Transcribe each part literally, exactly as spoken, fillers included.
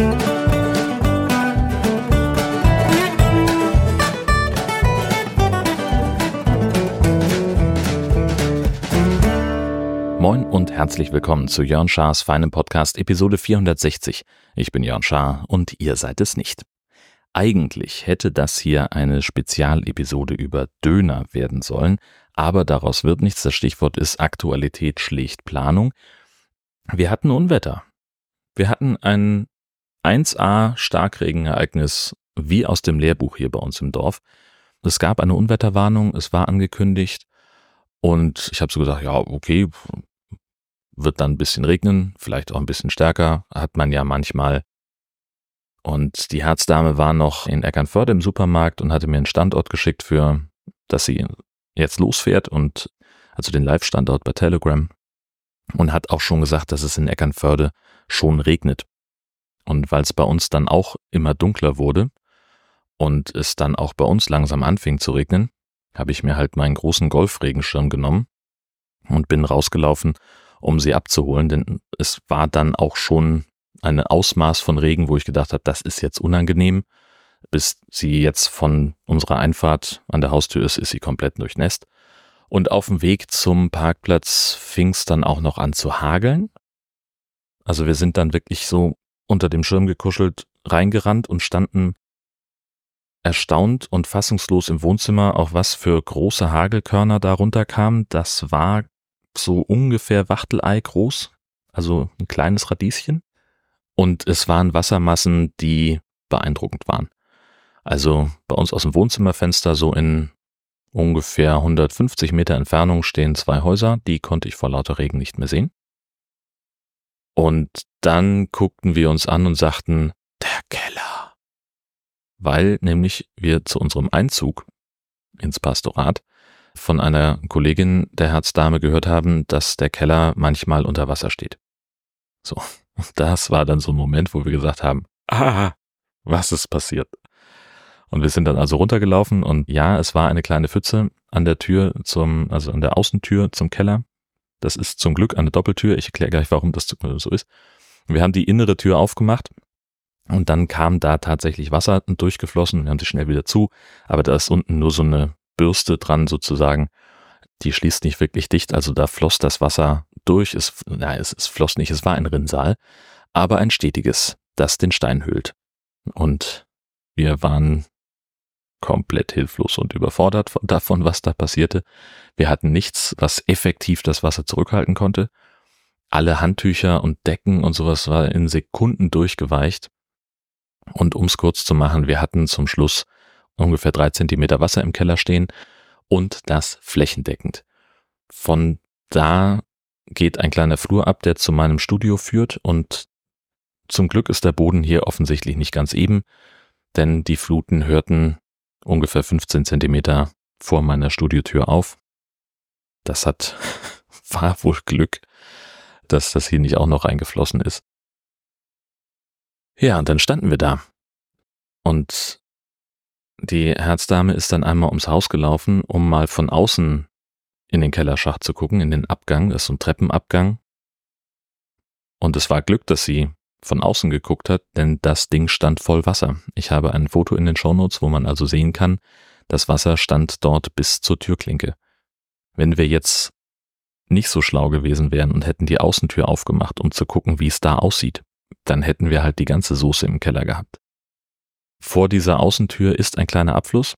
Moin und herzlich willkommen zu Jörn Schars feinem Podcast Episode vierhundertsechzig. Ich bin Jörn Schaar und ihr seid es nicht. Eigentlich hätte das hier eine Spezialepisode über Döner werden sollen, aber daraus wird nichts. Das Stichwort ist Aktualität schlägt Planung. Wir hatten Unwetter. Wir hatten ein eins A Starkregenereignis wie aus dem Lehrbuch hier bei uns im Dorf. Es gab eine Unwetterwarnung, es war angekündigt und ich habe so gesagt, ja okay, wird dann ein bisschen regnen, vielleicht auch ein bisschen stärker, hat man ja manchmal. Und die Herzdame war noch in Eckernförde im Supermarkt und hatte mir einen Standort geschickt, für, dass sie jetzt losfährt, und also den Live-Standort bei Telegram, und hat auch schon gesagt, dass es in Eckernförde schon regnet. Und weil es bei uns dann auch immer dunkler wurde und es dann auch bei uns langsam anfing zu regnen, habe ich mir halt meinen großen Golfregenschirm genommen und bin rausgelaufen, um sie abzuholen, denn es war dann auch schon ein Ausmaß von Regen, wo ich gedacht habe, das ist jetzt unangenehm. Bis sie jetzt von unserer Einfahrt an der Haustür ist, ist sie komplett durchnässt. Und auf dem Weg zum Parkplatz fing es dann auch noch an zu hageln. Also wir sind dann wirklich so unter dem Schirm gekuschelt reingerannt und standen erstaunt und fassungslos im Wohnzimmer, auch was für große Hagelkörner da runterkamen. Das war so ungefähr Wachtelei groß, also ein kleines Radieschen. Und es waren Wassermassen, die beeindruckend waren. Also bei uns aus dem Wohnzimmerfenster, so in ungefähr hundertfünfzig Meter Entfernung, stehen zwei Häuser, die konnte ich vor lauter Regen nicht mehr sehen. Und dann guckten wir uns an und sagten, der Keller. Weil nämlich wir zu unserem Einzug ins Pastorat von einer Kollegin der Herzdame gehört haben, dass der Keller manchmal unter Wasser steht. So, das war dann so ein Moment, wo wir gesagt haben, ah, was ist passiert? Und wir sind dann also runtergelaufen und ja, es war eine kleine Pfütze an der Tür zum, also an der Außentür zum Keller. Das ist zum Glück eine Doppeltür. Ich erkläre gleich, warum das so ist. Wir haben die innere Tür aufgemacht und dann kam da tatsächlich Wasser durchgeflossen. Wir haben sie schnell wieder zu, aber da ist unten nur so eine Bürste dran sozusagen. Die schließt nicht wirklich dicht, also da floss das Wasser durch. Es, na, es, es floss nicht, es war ein Rinnsal, aber ein stetiges, das den Stein höhlt. Und wir waren komplett hilflos und überfordert von, davon, was da passierte. Wir hatten nichts, was effektiv das Wasser zurückhalten konnte. Alle Handtücher und Decken und sowas war in Sekunden durchgeweicht. Und um es kurz zu machen, wir hatten zum Schluss ungefähr drei Zentimeter Wasser im Keller stehen und das flächendeckend. Von da geht ein kleiner Flur ab, der zu meinem Studio führt, und zum Glück ist der Boden hier offensichtlich nicht ganz eben, denn die Fluten hörten ungefähr fünfzehn Zentimeter vor meiner Studiotür auf. Das hat, war wohl Glück, dass das hier nicht auch noch reingeflossen ist. Ja, und dann standen wir da. Und die Herzdame ist dann einmal ums Haus gelaufen, um mal von außen in den Kellerschacht zu gucken, in den Abgang, das ist so ein Treppenabgang. Und es war Glück, dass sie von außen geguckt hat, denn das Ding stand voll Wasser. Ich habe ein Foto in den Shownotes, wo man also sehen kann, das Wasser stand dort bis zur Türklinke. Wenn wir jetzt nicht so schlau gewesen wären und hätten die Außentür aufgemacht, um zu gucken, wie es da aussieht, dann hätten wir halt die ganze Soße im Keller gehabt. Vor dieser Außentür ist ein kleiner Abfluss,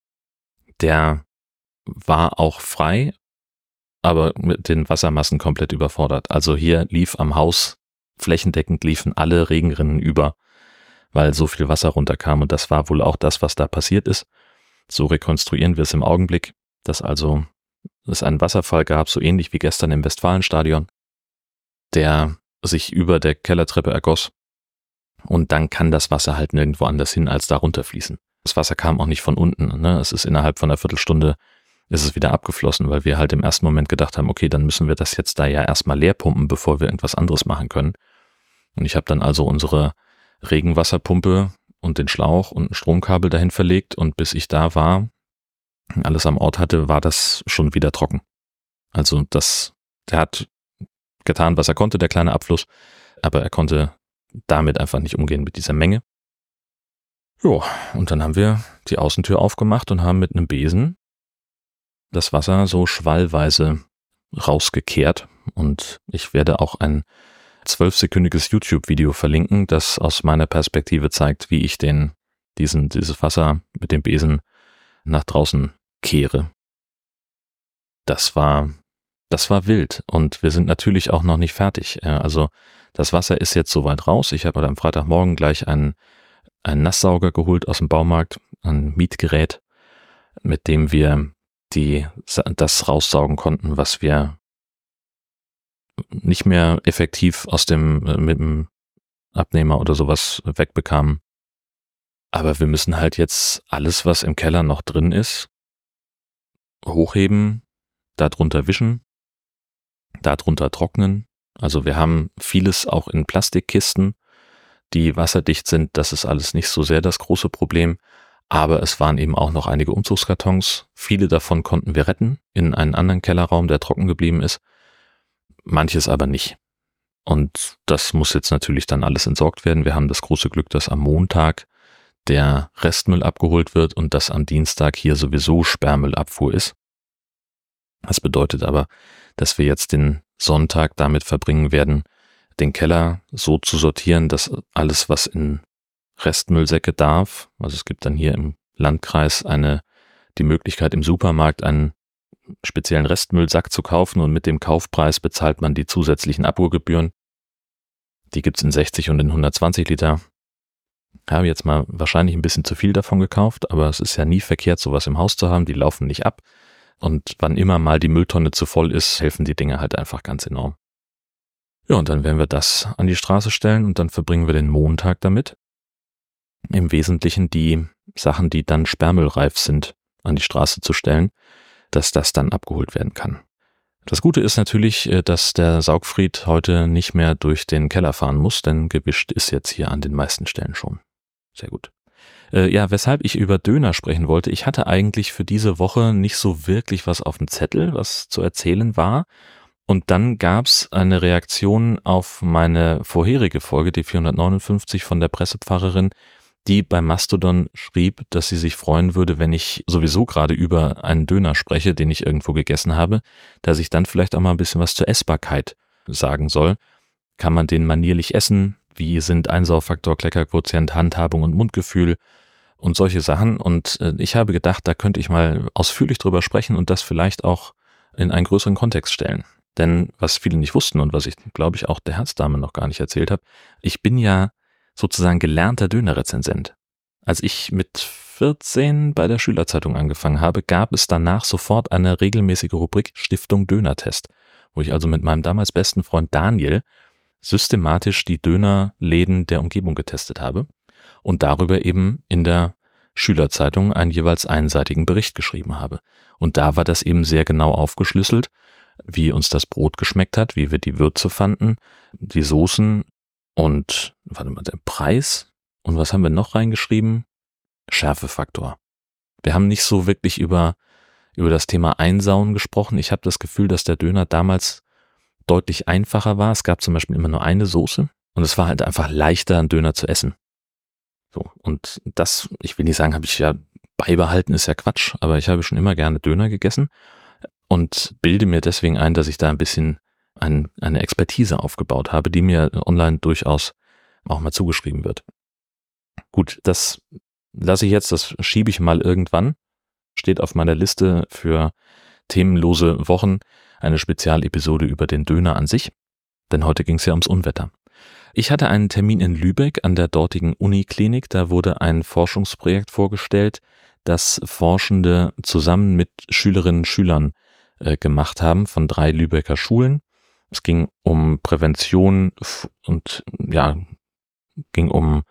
der war auch frei, aber mit den Wassermassen komplett überfordert. Also hier lief am Haus, flächendeckend liefen alle Regenrinnen über, weil so viel Wasser runterkam, und das war wohl auch das, was da passiert ist. So rekonstruieren wir es im Augenblick, dass also es einen Wasserfall gab, so ähnlich wie gestern im Westfalenstadion, der sich über der Kellertreppe ergoss. Und dann kann das Wasser halt nirgendwo anders hin, als da runterfließen. Das Wasser kam auch nicht von unten, ne? Es ist innerhalb von einer Viertelstunde ist es wieder abgeflossen, weil wir halt im ersten Moment gedacht haben, okay, dann müssen wir das jetzt da ja erstmal leer pumpen, bevor wir irgendwas anderes machen können. Und ich habe dann also unsere Regenwasserpumpe und den Schlauch und ein Stromkabel dahin verlegt, und bis ich da war, alles am Ort hatte, war das schon wieder trocken. Also das, der hat getan, was er konnte, der kleine Abfluss, aber er konnte damit einfach nicht umgehen mit dieser Menge. Jo, und dann haben wir die Außentür aufgemacht und haben mit einem Besen das Wasser so schwallweise rausgekehrt. Und ich werde auch ein zwölfsekündiges YouTube-Video verlinken, das aus meiner Perspektive zeigt, wie ich den, diesen, dieses Wasser mit dem Besen nach draußen kehre. Das war, das war wild und wir sind natürlich auch noch nicht fertig. Also das Wasser ist jetzt soweit raus. Ich habe am Freitagmorgen gleich einen, einen Nasssauger geholt aus dem Baumarkt, ein Mietgerät, mit dem wir die, das raussaugen konnten, was wir nicht mehr effektiv aus dem, mit dem Abnehmer oder sowas wegbekamen. Aber wir müssen halt jetzt alles, was im Keller noch drin ist, hochheben, darunter wischen, darunter trocknen. Also wir haben vieles auch in Plastikkisten, die wasserdicht sind. Das ist alles nicht so sehr das große Problem. Aber es waren eben auch noch einige Umzugskartons. Viele davon konnten wir retten in einen anderen Kellerraum, der trocken geblieben ist. Manches aber nicht. Und das muss jetzt natürlich dann alles entsorgt werden. Wir haben das große Glück, dass am Montag der Restmüll abgeholt wird und dass am Dienstag hier sowieso Sperrmüllabfuhr ist. Das bedeutet aber, dass wir jetzt den Sonntag damit verbringen werden, den Keller so zu sortieren, dass alles, was in Restmüllsäcke darf, also es gibt dann hier im Landkreis eine, die Möglichkeit im Supermarkt einen speziellen Restmüllsack zu kaufen und mit dem Kaufpreis bezahlt man die zusätzlichen Abfuhrgebühren. Die gibt's in sechzig und in hundertzwanzig Liter. Ich habe jetzt mal wahrscheinlich ein bisschen zu viel davon gekauft, aber es ist ja nie verkehrt, sowas im Haus zu haben. Die laufen nicht ab. Und wann immer mal die Mülltonne zu voll ist, helfen die Dinge halt einfach ganz enorm. Ja, und dann werden wir das an die Straße stellen und dann verbringen wir den Montag damit. Im Wesentlichen die Sachen, die dann sperrmüllreif sind, an die Straße zu stellen, dass das dann abgeholt werden kann. Das Gute ist natürlich, dass der Saugfried heute nicht mehr durch den Keller fahren muss, denn gewischt ist jetzt hier an den meisten Stellen schon. Sehr gut. Äh, ja, weshalb ich über Döner sprechen wollte. Ich hatte eigentlich für diese Woche nicht so wirklich was auf dem Zettel, was zu erzählen war. Und dann gab's eine Reaktion auf meine vorherige Folge, die vierhundertneunundfünfzig von der Pressepfarrerin, die bei Mastodon schrieb, dass sie sich freuen würde, wenn ich sowieso gerade über einen Döner spreche, den ich irgendwo gegessen habe, dass ich dann vielleicht auch mal ein bisschen was zur Essbarkeit sagen soll. Kann man den manierlich essen? Wie sind Einsaufaktor, Kleckerquotient, Handhabung und Mundgefühl und solche Sachen? Und äh, ich habe gedacht, da könnte ich mal ausführlich drüber sprechen und das vielleicht auch in einen größeren Kontext stellen. Denn was viele nicht wussten und was ich, glaube ich, auch der Herzdame noch gar nicht erzählt habe, ich bin ja sozusagen gelernter Dönerrezensent. Als ich mit vierzehn bei der Schülerzeitung angefangen habe, gab es danach sofort eine regelmäßige Rubrik Stiftung Dönertest, wo ich also mit meinem damals besten Freund Daniel systematisch die Dönerläden der Umgebung getestet habe und darüber eben in der Schülerzeitung einen jeweils einseitigen Bericht geschrieben habe. Und da war das eben sehr genau aufgeschlüsselt, wie uns das Brot geschmeckt hat, wie wir die Würze fanden, die Soßen und, warte mal, der Preis. Und was haben wir noch reingeschrieben? Schärfefaktor. Wir haben nicht so wirklich über, über das Thema Einsauen gesprochen. Ich habe das Gefühl, dass der Döner damals deutlich einfacher war. Es gab zum Beispiel immer nur eine Soße und es war halt einfach leichter, einen Döner zu essen. So, und das, ich will nicht sagen, habe ich ja beibehalten, ist ja Quatsch, aber ich habe schon immer gerne Döner gegessen und bilde mir deswegen ein, dass ich da ein bisschen ein, eine Expertise aufgebaut habe, die mir online durchaus auch mal zugeschrieben wird. Gut, das lasse ich jetzt, das schiebe ich mal irgendwann. Steht auf meiner Liste für themenlose Wochen eine Spezialepisode über den Döner an sich, denn heute ging es ja ums Unwetter. Ich hatte einen Termin in Lübeck an der dortigen Uniklinik, da wurde ein Forschungsprojekt vorgestellt, das Forschende zusammen mit Schülerinnen und Schülern äh, gemacht haben von drei Lübecker Schulen. Es ging um Prävention und ja, ging um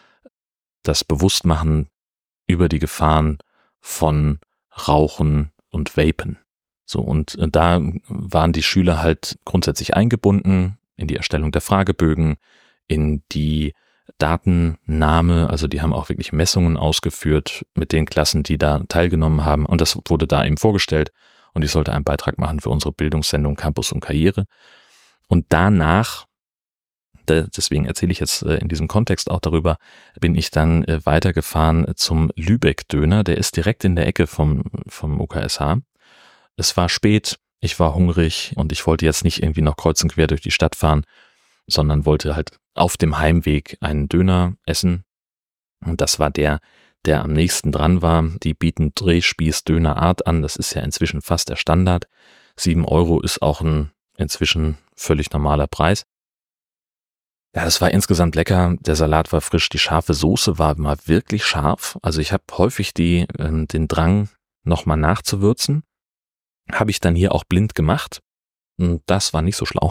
das Bewusstmachen über die Gefahren von Rauchen und Vapen. So, und da waren die Schüler halt grundsätzlich eingebunden in die Erstellung der Fragebögen, in die Datennahme, also die haben auch wirklich Messungen ausgeführt mit den Klassen, die da teilgenommen haben und das wurde da eben vorgestellt und ich sollte einen Beitrag machen für unsere Bildungssendung Campus und Karriere. Und danach deswegen erzähle ich jetzt in diesem Kontext auch darüber, bin ich dann weitergefahren zum Lübeck-Döner. Der ist direkt in der Ecke vom, vom U K S H. Es war spät, ich war hungrig und ich wollte jetzt nicht irgendwie noch kreuz und quer durch die Stadt fahren, sondern wollte halt auf dem Heimweg einen Döner essen. Und das war der, der am nächsten dran war. Die bieten Drehspieß-Dönerart an. Das ist ja inzwischen fast der Standard. Sieben Euro ist auch ein inzwischen völlig normaler Preis. Ja, das war insgesamt lecker. Der Salat war frisch. Die scharfe Soße war mal wirklich scharf. Also ich habe häufig die, äh, den Drang, nochmal nachzuwürzen. Habe ich dann hier auch blind gemacht. Und das war nicht so schlau.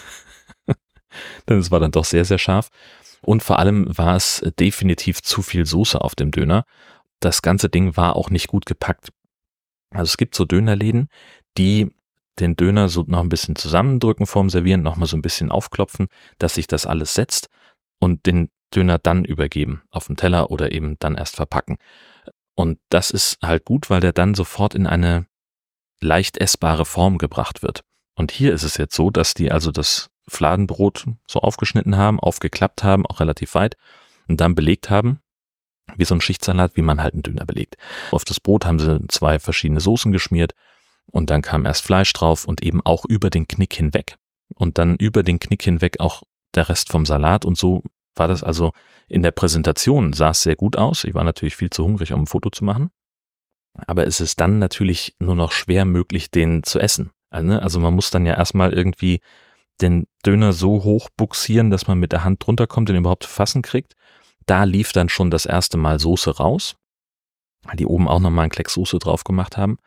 Denn es war dann doch sehr, sehr scharf. Und vor allem war es definitiv zu viel Soße auf dem Döner. Das ganze Ding war auch nicht gut gepackt. Also es gibt so Dönerläden, die den Döner so noch ein bisschen zusammendrücken vorm Servieren, nochmal so ein bisschen aufklopfen, dass sich das alles setzt und den Döner dann übergeben auf den Teller oder eben dann erst verpacken. Und das ist halt gut, weil der dann sofort in eine leicht essbare Form gebracht wird. Und hier ist es jetzt so, dass die also das Fladenbrot so aufgeschnitten haben, aufgeklappt haben, auch relativ weit und dann belegt haben, wie so ein Schichtsalat, wie man halt einen Döner belegt. Auf das Brot haben sie zwei verschiedene Soßen geschmiert und dann kam erst Fleisch drauf und eben auch über den Knick hinweg und dann über den Knick hinweg auch der Rest vom Salat und so war das also in der Präsentation, sah es sehr gut aus. Ich war natürlich viel zu hungrig, um ein Foto zu machen, aber es ist dann natürlich nur noch schwer möglich, den zu essen. Also man muss dann ja erstmal irgendwie den Döner so hoch buxieren, dass man mit der Hand drunter kommt, den überhaupt zu fassen kriegt. Da lief dann schon das erste Mal Soße raus, weil die oben auch nochmal einen Klecks Soße drauf gemacht haben.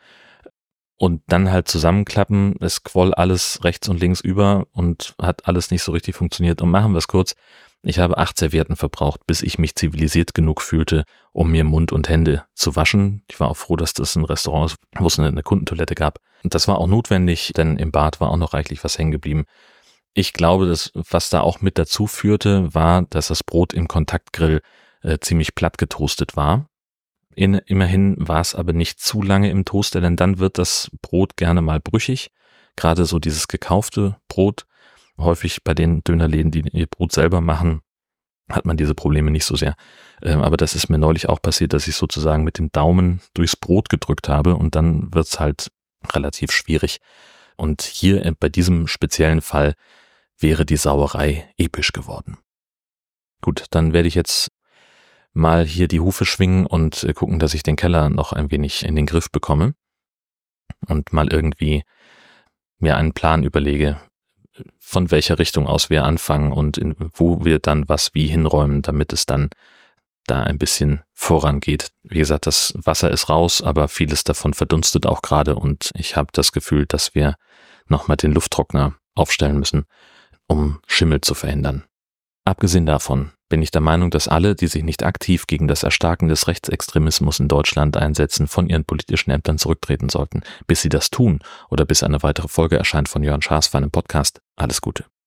Und dann halt zusammenklappen, es quoll alles rechts und links über und hat alles nicht so richtig funktioniert. Und machen wir es kurz, ich habe acht Servietten verbraucht, bis ich mich zivilisiert genug fühlte, um mir Mund und Hände zu waschen. Ich war auch froh, dass das ein Restaurant ist, wo es eine, eine Kundentoilette gab. Und das war auch notwendig, denn im Bad war auch noch reichlich was hängen geblieben. Ich glaube, dass, was da auch mit dazu führte, war, dass das Brot im Kontaktgrill äh, ziemlich platt getoastet war. In, immerhin war es aber nicht zu lange im Toaster, denn dann wird das Brot gerne mal brüchig. Gerade so dieses gekaufte Brot, häufig bei den Dönerläden, die ihr Brot selber machen, hat man diese Probleme nicht so sehr. Ähm, aber das ist mir neulich auch passiert, dass ich sozusagen mit dem Daumen durchs Brot gedrückt habe und dann wird's halt relativ schwierig. Und hier bei diesem speziellen Fall wäre die Sauerei episch geworden. Gut, dann werde ich jetzt mal hier die Hufe schwingen und gucken, dass ich den Keller noch ein wenig in den Griff bekomme und mal irgendwie mir einen Plan überlege, von welcher Richtung aus wir anfangen und in, wo wir dann was wie hinräumen, damit es dann da ein bisschen vorangeht. Wie gesagt, das Wasser ist raus, aber vieles davon verdunstet auch gerade und ich habe das Gefühl, dass wir nochmal den Lufttrockner aufstellen müssen, um Schimmel zu verhindern. Abgesehen davon bin ich der Meinung, dass alle, die sich nicht aktiv gegen das Erstarken des Rechtsextremismus in Deutschland einsetzen, von ihren politischen Ämtern zurücktreten sollten. Bis sie das tun oder bis eine weitere Folge erscheint von Jörn Schaas für einen Podcast. Alles Gute.